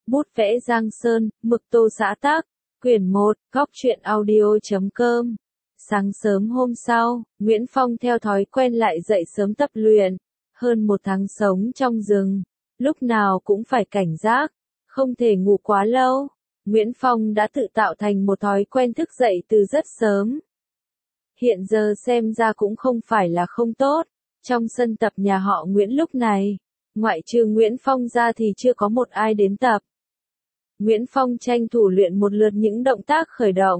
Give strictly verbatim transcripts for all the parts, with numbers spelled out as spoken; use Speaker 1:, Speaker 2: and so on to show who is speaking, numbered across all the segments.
Speaker 1: Bút vẽ Giang Sơn, mực tô xã tác, quyển một, góc truyện audio.com. Sáng sớm hôm sau, Nguyễn Phong theo thói quen lại dậy sớm tập luyện. Hơn một tháng sống trong rừng, lúc nào cũng phải cảnh giác, không thể ngủ quá lâu. Nguyễn Phong đã tự tạo thành một thói quen thức dậy từ rất sớm. Hiện giờ xem ra cũng không phải là không tốt. Trong sân tập nhà họ Nguyễn lúc này, ngoại trừ Nguyễn Phong ra thì chưa có một ai đến tập. Nguyễn Phong tranh thủ luyện một lượt những động tác khởi động,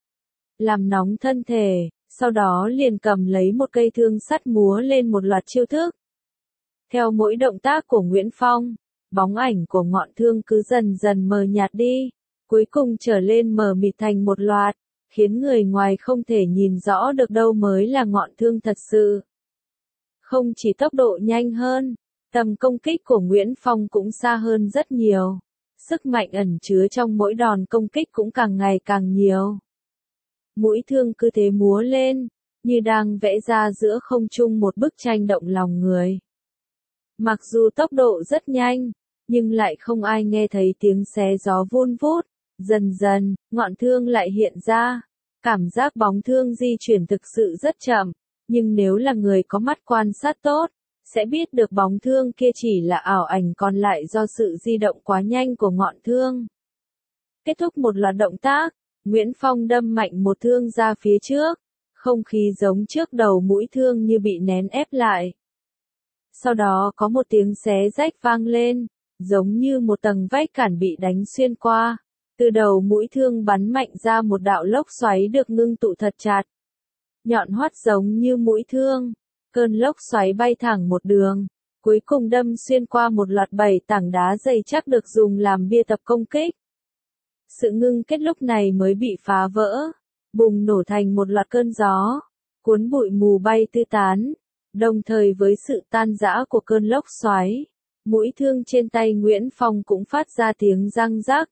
Speaker 1: làm nóng thân thể, sau đó liền cầm lấy một cây thương sắt múa lên một loạt chiêu thức. Theo mỗi động tác của Nguyễn Phong, bóng ảnh của ngọn thương cứ dần dần mờ nhạt đi, cuối cùng trở lên mờ mịt thành một loạt, khiến người ngoài không thể nhìn rõ được đâu mới là ngọn thương thật sự. Không chỉ tốc độ nhanh hơn, tầm công kích của Nguyễn Phong cũng xa hơn rất nhiều. Sức mạnh ẩn chứa trong mỗi đòn công kích cũng càng ngày càng nhiều. Mũi thương cứ thế múa lên, như đang vẽ ra giữa không trung một bức tranh động lòng người. Mặc dù tốc độ rất nhanh, nhưng lại không ai nghe thấy tiếng xé gió vun vút. Dần dần, ngọn thương lại hiện ra. Cảm giác bóng thương di chuyển thực sự rất chậm, nhưng nếu là người có mắt quan sát tốt, sẽ biết được bóng thương kia chỉ là ảo ảnh còn lại do sự di động quá nhanh của ngọn thương. Kết thúc một loạt động tác, Nguyễn Phong đâm mạnh một thương ra phía trước, không khí giống trước đầu mũi thương như bị nén ép lại. Sau đó có một tiếng xé rách vang lên, giống như một tầng vách cản bị đánh xuyên qua. Từ đầu mũi thương bắn mạnh ra một đạo lốc xoáy được ngưng tụ thật chặt. Nhọn hoắt giống như mũi thương, cơn lốc xoáy bay thẳng một đường, cuối cùng đâm xuyên qua một loạt bảy tảng đá dày chắc được dùng làm bia tập công kích. Sự ngưng kết lúc này mới bị phá vỡ, bùng nổ thành một loạt cơn gió, cuốn bụi mù bay tứ tán, đồng thời với sự tan rã của cơn lốc xoáy, mũi thương trên tay Nguyễn Phong cũng phát ra tiếng răng rắc.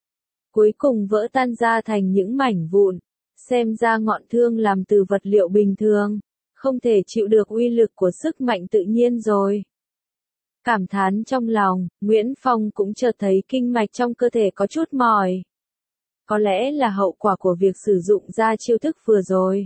Speaker 1: Cuối cùng vỡ tan ra thành những mảnh vụn, xem ra ngọn thương làm từ vật liệu bình thường, không thể chịu được uy lực của sức mạnh tự nhiên rồi. Cảm thán trong lòng, Nguyễn Phong cũng chợt thấy kinh mạch trong cơ thể có chút mỏi. Có lẽ là hậu quả của việc sử dụng ra chiêu thức vừa rồi.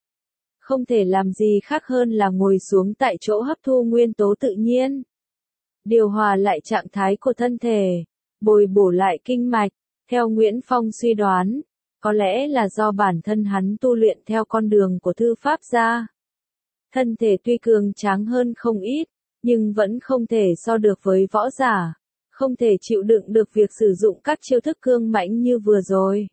Speaker 1: Không thể làm gì khác hơn là ngồi xuống tại chỗ hấp thu nguyên tố tự nhiên. Điều hòa lại trạng thái của thân thể, bồi bổ lại kinh mạch. Theo Nguyễn Phong suy đoán, có lẽ là do bản thân hắn tu luyện theo con đường của thư pháp gia. Thân thể tuy cường tráng hơn không ít, nhưng vẫn không thể so được với võ giả, không thể chịu đựng được việc sử dụng các chiêu thức cương mãnh như vừa rồi.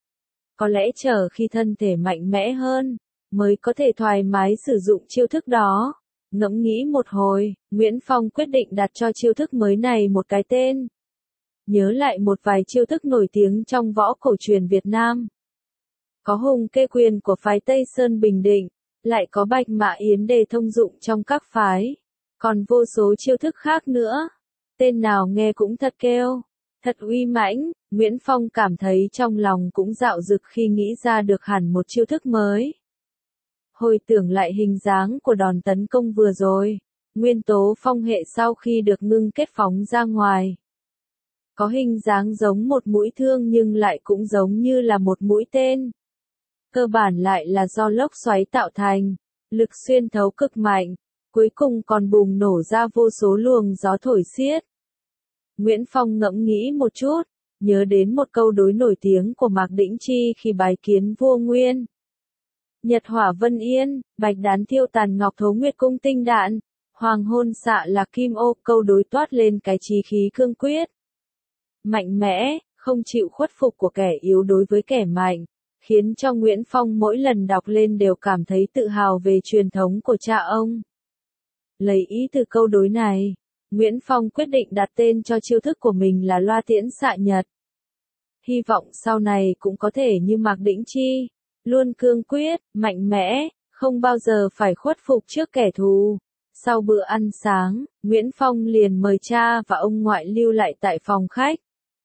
Speaker 1: Có lẽ chờ khi thân thể mạnh mẽ hơn, mới có thể thoải mái sử dụng chiêu thức đó. Ngẫm nghĩ một hồi, Nguyễn Phong quyết định đặt cho chiêu thức mới này một cái tên. Nhớ lại một vài chiêu thức nổi tiếng trong võ cổ truyền Việt Nam. Có hùng kê quyền của phái Tây Sơn Bình Định, lại có bạch mã yến đề thông dụng trong các phái. Còn vô số chiêu thức khác nữa. Tên nào nghe cũng thật kêu, thật uy mãnh. Nguyễn Phong cảm thấy trong lòng cũng dạo dực khi nghĩ ra được hẳn một chiêu thức mới. Hồi tưởng lại hình dáng của đòn tấn công vừa rồi, nguyên tố phong hệ sau khi được ngưng kết phóng ra ngoài. Có hình dáng giống một mũi thương nhưng lại cũng giống như là một mũi tên. Cơ bản lại là do lốc xoáy tạo thành, lực xuyên thấu cực mạnh, cuối cùng còn bùng nổ ra vô số luồng gió thổi xiết. Nguyễn Phong ngẫm nghĩ một chút, nhớ đến một câu đối nổi tiếng của Mạc Đĩnh Chi khi bái kiến vua Nguyên. Nhật hỏa vân yên, bạch đán thiêu tàn ngọc thấu nguyệt cung tinh đạn, hoàng hôn xạ là kim ô, câu đối toát lên cái chí khí cương quyết. Mạnh mẽ, không chịu khuất phục của kẻ yếu đối với kẻ mạnh, khiến cho Nguyễn Phong mỗi lần đọc lên đều cảm thấy tự hào về truyền thống của cha ông. Lấy ý từ câu đối này, Nguyễn Phong quyết định đặt tên cho chiêu thức của mình là loa tiễn xạ nhật. Hy vọng sau này cũng có thể như Mạc Đĩnh Chi, luôn cương quyết, mạnh mẽ, không bao giờ phải khuất phục trước kẻ thù. Sau bữa ăn sáng, Nguyễn Phong liền mời cha và ông ngoại lưu lại tại phòng khách.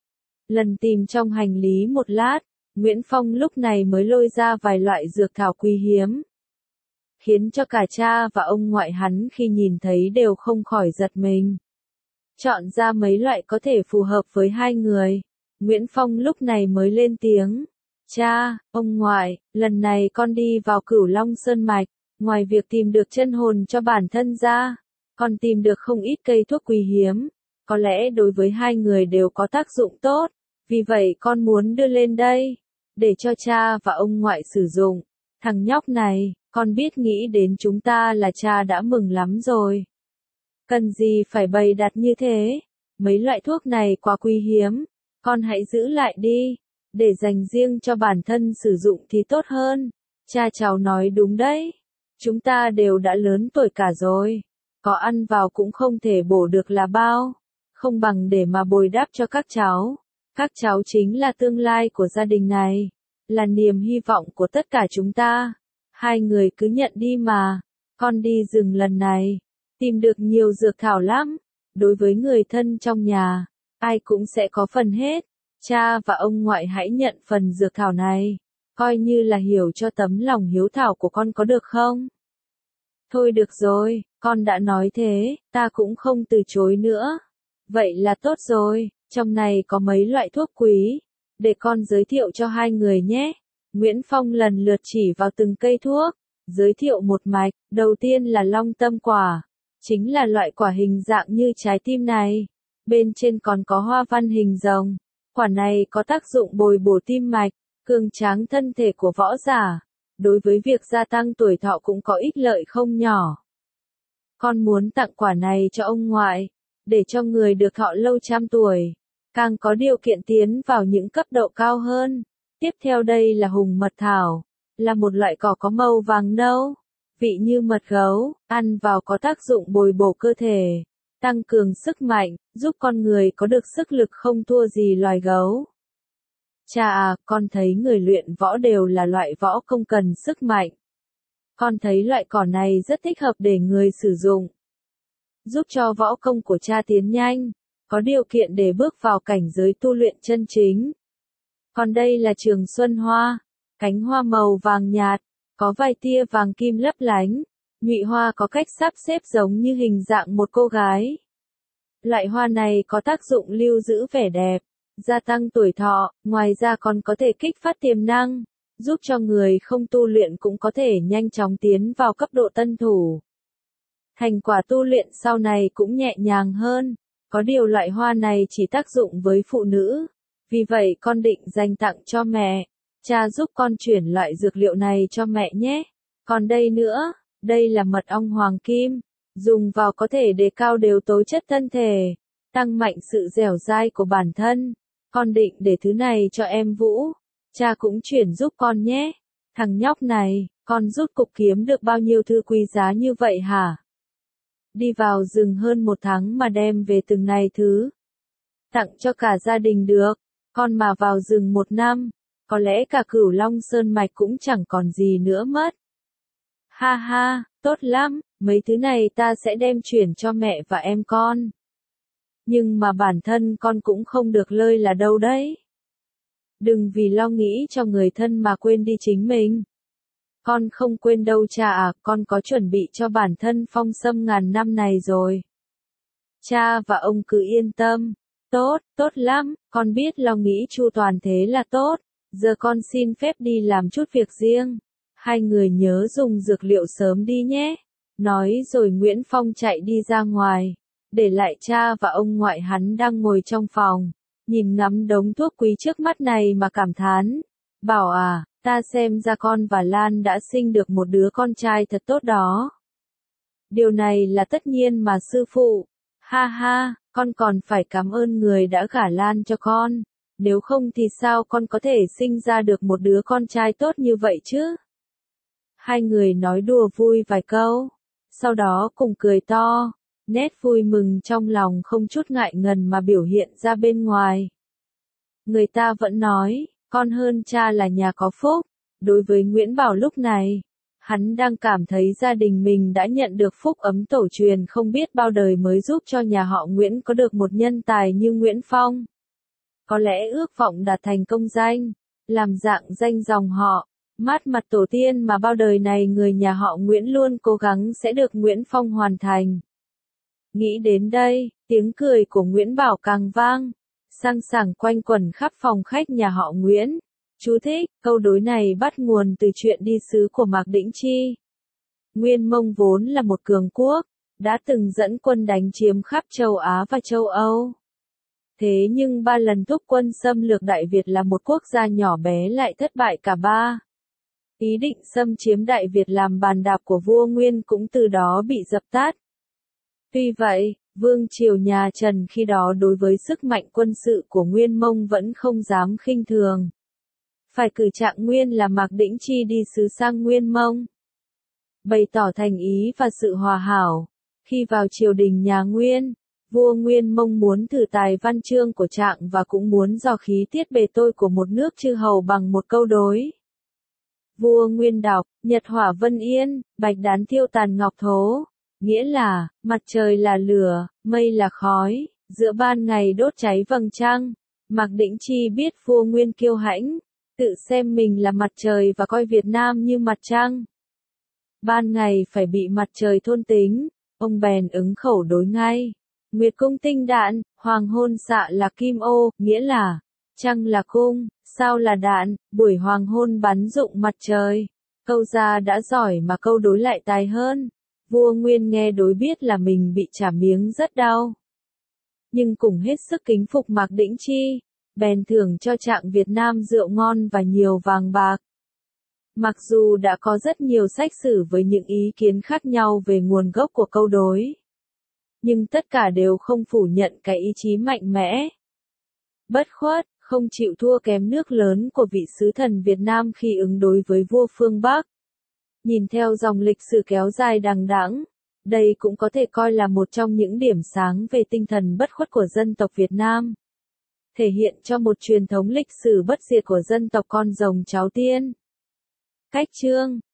Speaker 1: Lần tìm trong hành lý một lát, Nguyễn Phong lúc này mới lôi ra vài loại dược thảo quý hiếm. Khiến cho cả cha và ông ngoại hắn khi nhìn thấy đều không khỏi giật mình. chọn ra mấy loại có thể phù hợp với hai người. Nguyễn Phong lúc này mới lên tiếng. Cha, ông ngoại, lần này con đi vào Cửu Long Sơn Mạch, ngoài việc tìm được chân hồn cho bản thân ra, còn tìm được không ít cây thuốc quý hiếm, có lẽ đối với hai người đều có tác dụng tốt, vì vậy con muốn đưa lên đây, để cho cha và ông ngoại sử dụng. Thằng nhóc này, con biết nghĩ đến chúng ta là cha đã mừng lắm rồi. Cần gì phải bày đặt như thế, mấy loại thuốc này quá quý hiếm, con hãy giữ lại đi, để dành riêng cho bản thân sử dụng thì tốt hơn. Cha cháu nói đúng đấy, chúng ta đều đã lớn tuổi cả rồi, có ăn vào cũng không thể bổ được là bao, không bằng để mà bồi đắp cho các cháu. Các cháu chính là tương lai của gia đình này, là niềm hy vọng của tất cả chúng ta. Hai người cứ nhận đi mà, con đi rừng lần này, tìm được nhiều dược thảo lắm, đối với người thân trong nhà, ai cũng sẽ có phần hết. Cha và ông ngoại hãy nhận phần dược thảo này, coi như là hiểu cho tấm lòng hiếu thảo của con có được không? Thôi được rồi, con đã nói thế, ta cũng không từ chối nữa. Vậy là tốt rồi, trong này có mấy loại thuốc quý, để con giới thiệu cho hai người nhé. Nguyễn Phong lần lượt chỉ vào từng cây thuốc, giới thiệu một mạch. Đầu tiên là long tâm quả, chính là loại quả hình dạng như trái tim này, bên trên còn có hoa văn hình rồng. Quả này có tác dụng bồi bổ tim mạch, cường tráng thân thể của võ giả, đối với việc gia tăng tuổi thọ cũng có ích lợi không nhỏ. Con muốn tặng quả này cho ông ngoại, để cho người được thọ lâu trăm tuổi, càng có điều kiện tiến vào những cấp độ cao hơn. Tiếp theo đây là hùng mật thảo, là một loại cỏ có màu vàng nâu, vị như mật gấu, ăn vào có tác dụng bồi bổ cơ thể, tăng cường sức mạnh, giúp con người có được sức lực không thua gì loài gấu. Cha à, con thấy người luyện võ đều là loại võ không cần sức mạnh. Con thấy loại cỏ này rất thích hợp để người sử dụng, giúp cho võ công của cha tiến nhanh, có điều kiện để bước vào cảnh giới tu luyện chân chính. Còn đây là trường xuân hoa, cánh hoa màu vàng nhạt, có vài tia vàng kim lấp lánh, nhụy hoa có cách sắp xếp giống như hình dạng một cô gái. Loại hoa này có tác dụng lưu giữ vẻ đẹp, gia tăng tuổi thọ, ngoài ra còn có thể kích phát tiềm năng, giúp cho người không tu luyện cũng có thể nhanh chóng tiến vào cấp độ tân thủ. Thành quả tu luyện sau này cũng nhẹ nhàng hơn, có điều loại hoa này chỉ tác dụng với phụ nữ, vì vậy con định dành tặng cho mẹ. Cha giúp con chuyển loại dược liệu này cho mẹ nhé. Còn đây nữa, đây là mật ong hoàng kim, dùng vào có thể đề cao đều tố chất thân thể, tăng mạnh sự dẻo dai của bản thân. Con định để thứ này cho em Vũ, cha cũng chuyển giúp con nhé. Thằng nhóc này, con rút cục kiếm được bao nhiêu thứ quý giá như vậy hả? Đi vào rừng hơn một tháng mà đem về từng này thứ, tặng cho cả gia đình được. Con mà vào rừng một năm, có lẽ cả Cửu Long Sơn Mạch cũng chẳng còn gì nữa mất. Ha ha, tốt lắm, mấy thứ này ta sẽ đem chuyển cho mẹ và em con. Nhưng mà bản thân con cũng không được lơi là đâu đấy. Đừng vì lo nghĩ cho người thân mà quên đi chính mình. Con không quên đâu cha à, con có chuẩn bị cho bản thân phong sâm ngàn năm này rồi. Cha và ông cứ yên tâm. Tốt, tốt lắm, con biết lo nghĩ chu toàn thế là tốt. Giờ con xin phép đi làm chút việc riêng. Hai người nhớ dùng dược liệu sớm đi nhé. Nói rồi Nguyễn Phong chạy đi ra ngoài, để lại cha và ông ngoại hắn đang ngồi trong phòng, nhìn ngắm đống thuốc quý trước mắt này mà cảm thán. Bảo à, ta xem ra con và Lan đã sinh được một đứa con trai thật tốt đó. Điều này là tất nhiên mà sư phụ. Ha ha, con còn phải cảm ơn người đã gả Lan cho con. Nếu không thì sao con có thể sinh ra được một đứa con trai tốt như vậy chứ? Hai người nói đùa vui vài câu, sau đó cùng cười to, nét vui mừng trong lòng không chút ngại ngần mà biểu hiện ra bên ngoài. Người ta vẫn nói, con hơn cha là nhà có phúc. Đối với Nguyễn Bảo lúc này, hắn đang cảm thấy gia đình mình đã nhận được phúc ấm tổ truyền không biết bao đời mới giúp cho nhà họ Nguyễn có được một nhân tài như Nguyễn Phong. Có lẽ ước vọng đạt thành công danh, làm dạng danh dòng họ, mát mặt tổ tiên mà bao đời này người nhà họ Nguyễn luôn cố gắng sẽ được Nguyễn Phong hoàn thành. Nghĩ đến đây, tiếng cười của Nguyễn Bảo càng vang, sang sảng quanh quẩn khắp phòng khách nhà họ Nguyễn. Chú thích, câu đối này bắt nguồn từ chuyện đi sứ của Mạc Đĩnh Chi. Nguyên Mông vốn là một cường quốc, đã từng dẫn quân đánh chiếm khắp châu Á và châu Âu. Thế nhưng ba lần thúc quân xâm lược Đại Việt là một quốc gia nhỏ bé lại thất bại cả ba. Ý định xâm chiếm Đại Việt làm bàn đạp của vua Nguyên cũng từ đó bị dập tắt. Tuy vậy, vương triều nhà Trần khi đó đối với sức mạnh quân sự của Nguyên Mông vẫn không dám khinh thường. Phải cử Trạng Nguyên là Mạc Đĩnh Chi đi sứ sang Nguyên Mông, bày tỏ thành ý và sự hòa hảo. Khi vào triều đình nhà Nguyên, vua Nguyên Mông muốn thử tài văn chương của Trạng và cũng muốn dò khí tiết bề tôi của một nước chư hầu bằng một câu đối. Vua Nguyên đọc, nhật hỏa vân yên, bạch đán thiêu tàn ngọc thố, nghĩa là, mặt trời là lửa, mây là khói, giữa ban ngày đốt cháy vầng trăng. Mạc Đĩnh Chi biết vua Nguyên kiêu hãnh, tự xem mình là mặt trời và coi Việt Nam như mặt trăng. Ban ngày phải bị mặt trời thôn tính, ông bèn ứng khẩu đối ngay. Nguyệt cung tinh đạn, hoàng hôn xạ là kim ô, nghĩa là, trăng là cung, sao là đạn, buổi hoàng hôn bắn rụng mặt trời. Câu ra đã giỏi mà câu đối lại tài hơn. Vua Nguyên nghe đối biết là mình bị trả miếng rất đau. Nhưng cùng hết sức kính phục Mạc Đĩnh Chi, bèn thưởng cho Trạng Việt Nam rượu ngon và nhiều vàng bạc. Mặc dù đã có rất nhiều sách sử với những ý kiến khác nhau về nguồn gốc của câu đối, nhưng tất cả đều không phủ nhận cái ý chí mạnh mẽ, bất khuất, không chịu thua kém nước lớn của vị sứ thần Việt Nam khi ứng đối với vua phương Bắc. Nhìn theo dòng lịch sử kéo dài đằng đẵng, đây cũng có thể coi là một trong những điểm sáng về tinh thần bất khuất của dân tộc Việt Nam, thể hiện cho một truyền thống lịch sử bất diệt của dân tộc con rồng cháu tiên. Cách chương